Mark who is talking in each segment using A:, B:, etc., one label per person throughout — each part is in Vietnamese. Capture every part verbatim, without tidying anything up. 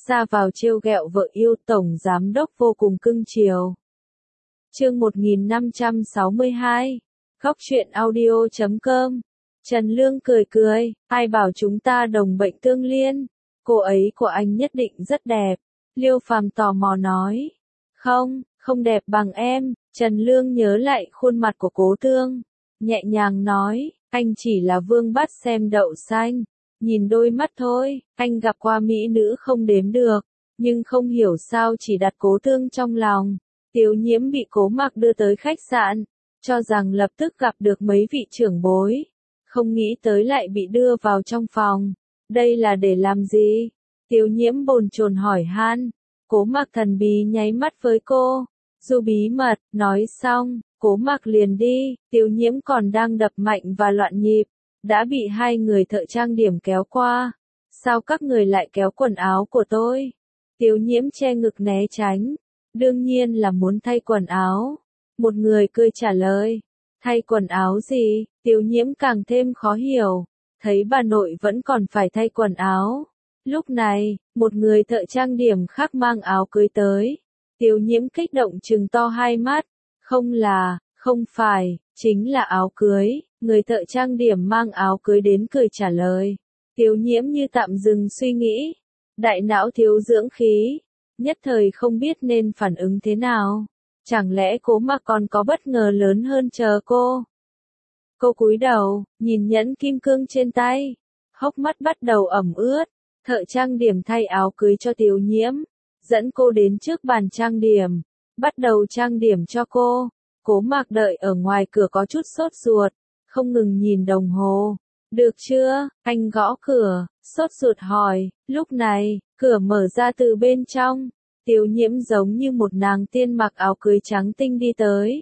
A: ra vào trêu ghẹo vợ yêu, tổng giám đốc vô cùng cưng chiều. Chương một nghìn năm trăm sáu mươi hai, Góc truyện audio chấm com. Trần Lương cười cười, ai bảo chúng ta đồng bệnh tương liên, cô ấy của anh nhất định rất đẹp. Liêu Phàm tò mò nói, không, không đẹp bằng em. Trần Lương nhớ lại khuôn mặt của Cố Tương, nhẹ nhàng nói, anh chỉ là vương bát xem đậu xanh, nhìn đôi mắt thôi, anh gặp qua mỹ nữ không đếm được, nhưng không hiểu sao chỉ đặt Cố Tương trong lòng. Tiểu Nhiễm bị Cố Mặc đưa tới khách sạn, cho rằng lập tức gặp được mấy vị trưởng bối, không nghĩ tới lại bị đưa vào trong phòng. Đây là để làm gì? Tiểu Nhiễm bồn chồn hỏi han. Cố Mặc thần bí nháy mắt với cô. Du bí mật, nói xong, Cố Mặc liền đi. Tiểu Nhiễm còn đang đập mạnh và loạn nhịp, đã bị hai người thợ trang điểm kéo qua. Sao các người lại kéo quần áo của tôi? Tiểu Nhiễm che ngực né tránh. Đương nhiên là muốn thay quần áo. Một người cười trả lời. Thay quần áo gì? Tiểu Nhiễm càng thêm khó hiểu. Thấy bà nội vẫn còn phải thay quần áo. Lúc này, một người thợ trang điểm khác mang áo cưới tới. Tiểu Nhiễm kích động trừng to hai mắt. Không là, không phải, chính là áo cưới. Người thợ trang điểm mang áo cưới đến cười trả lời. Tiểu Nhiễm như tạm dừng suy nghĩ. Đại não thiếu dưỡng khí. Nhất thời không biết nên phản ứng thế nào. Chẳng lẽ Cố Mặc còn có bất ngờ lớn hơn chờ cô? Cô cúi đầu, nhìn nhẫn kim cương trên tay. Hốc mắt bắt đầu ẩm ướt. Thợ trang điểm thay áo cưới cho Tiểu Nhiễm. Dẫn cô đến trước bàn trang điểm. Bắt đầu trang điểm cho cô. Cố Mặc đợi ở ngoài cửa có chút sốt ruột. Không ngừng nhìn đồng hồ. Được chưa? Anh gõ cửa. Sốt ruột hỏi. Lúc này, cửa mở ra từ bên trong. Tiểu Nhiễm giống như một nàng tiên mặc áo cưới trắng tinh đi tới.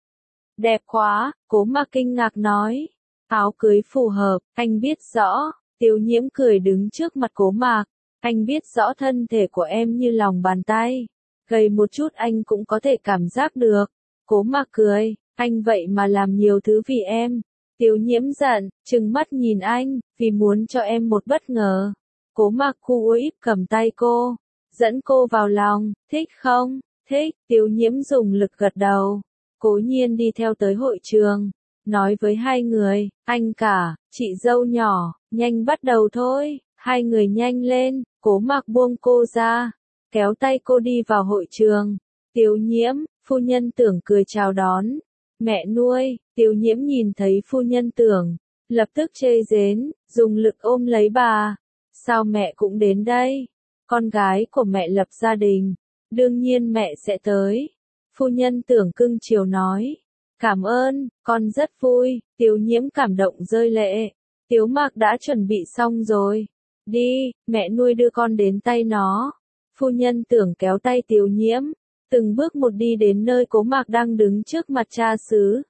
A: Đẹp quá, Cố Mặc kinh ngạc nói. Áo cưới phù hợp, anh biết rõ. Tiểu Nhiễm cười đứng trước mặt Cố Mặc. Anh biết rõ thân thể của em như lòng bàn tay. Gầy một chút anh cũng có thể cảm giác được. Cố Mặc cười, anh vậy mà làm nhiều thứ vì em. Tiểu Nhiễm giận, trừng mắt nhìn anh, vì muốn cho em một bất ngờ. Cố Mặc khu íp cầm tay cô. Dẫn cô vào lòng, thích không? Thích. Tiểu Nhiễm dùng lực gật đầu. Cố Nhiên đi theo tới hội trường, nói với hai người, anh cả, chị dâu nhỏ, nhanh bắt đầu thôi. Hai người nhanh lên. Cố Mặc buông cô ra, kéo tay cô đi vào hội trường. Tiểu Nhiễm, phu nhân Tưởng cười chào đón. Mẹ nuôi. Tiểu Nhiễm nhìn thấy phu nhân Tưởng, lập tức chê rến, dùng lực ôm lấy bà. Sao mẹ cũng đến đây? Con gái của mẹ lập gia đình, đương nhiên mẹ sẽ tới. Phu nhân Tưởng cưng chiều nói. Cảm ơn, con rất vui. Tiểu Nhiễm cảm động rơi lệ. Tiểu Mặc đã chuẩn bị xong rồi. Đi, mẹ nuôi đưa con đến tay nó. Phu nhân Tưởng kéo tay Tiểu Nhiễm, từng bước một đi đến nơi Cố Mặc đang đứng trước mặt cha xứ.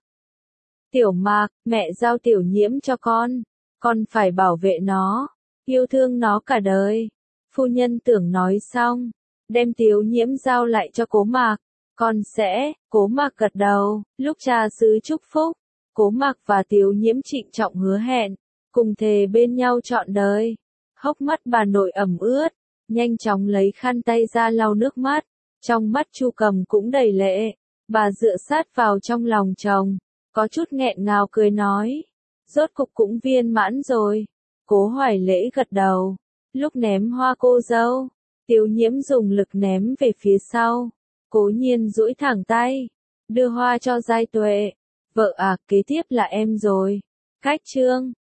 A: Tiểu Mặc, mẹ giao Tiểu Nhiễm cho con. Con phải bảo vệ nó, yêu thương nó cả đời. Phu nhân Tưởng nói xong, đem Tiểu Nhiễm giao lại cho Cố Mặc. Con sẽ. Cố Mặc gật đầu. Lúc cha xứ chúc phúc, Cố Mặc và Tiểu Nhiễm trịnh trọng hứa hẹn, cùng thề bên nhau trọn đời. Hốc mắt bà nội ẩm ướt, nhanh chóng lấy khăn tay ra lau nước mắt. Trong mắt Chu Cầm cũng đầy lệ. Bà dựa sát vào trong lòng chồng, có chút nghẹn ngào cười nói. Rốt cục cũng viên mãn rồi. Cố Hoài Lễ gật đầu. Lúc ném hoa cô dâu, Tiểu Nhiễm dùng lực ném về phía sau. Cố Nhiên duỗi thẳng tay, đưa hoa cho Giai Tuệ. Vợ à, kế tiếp là em rồi. Cách chương.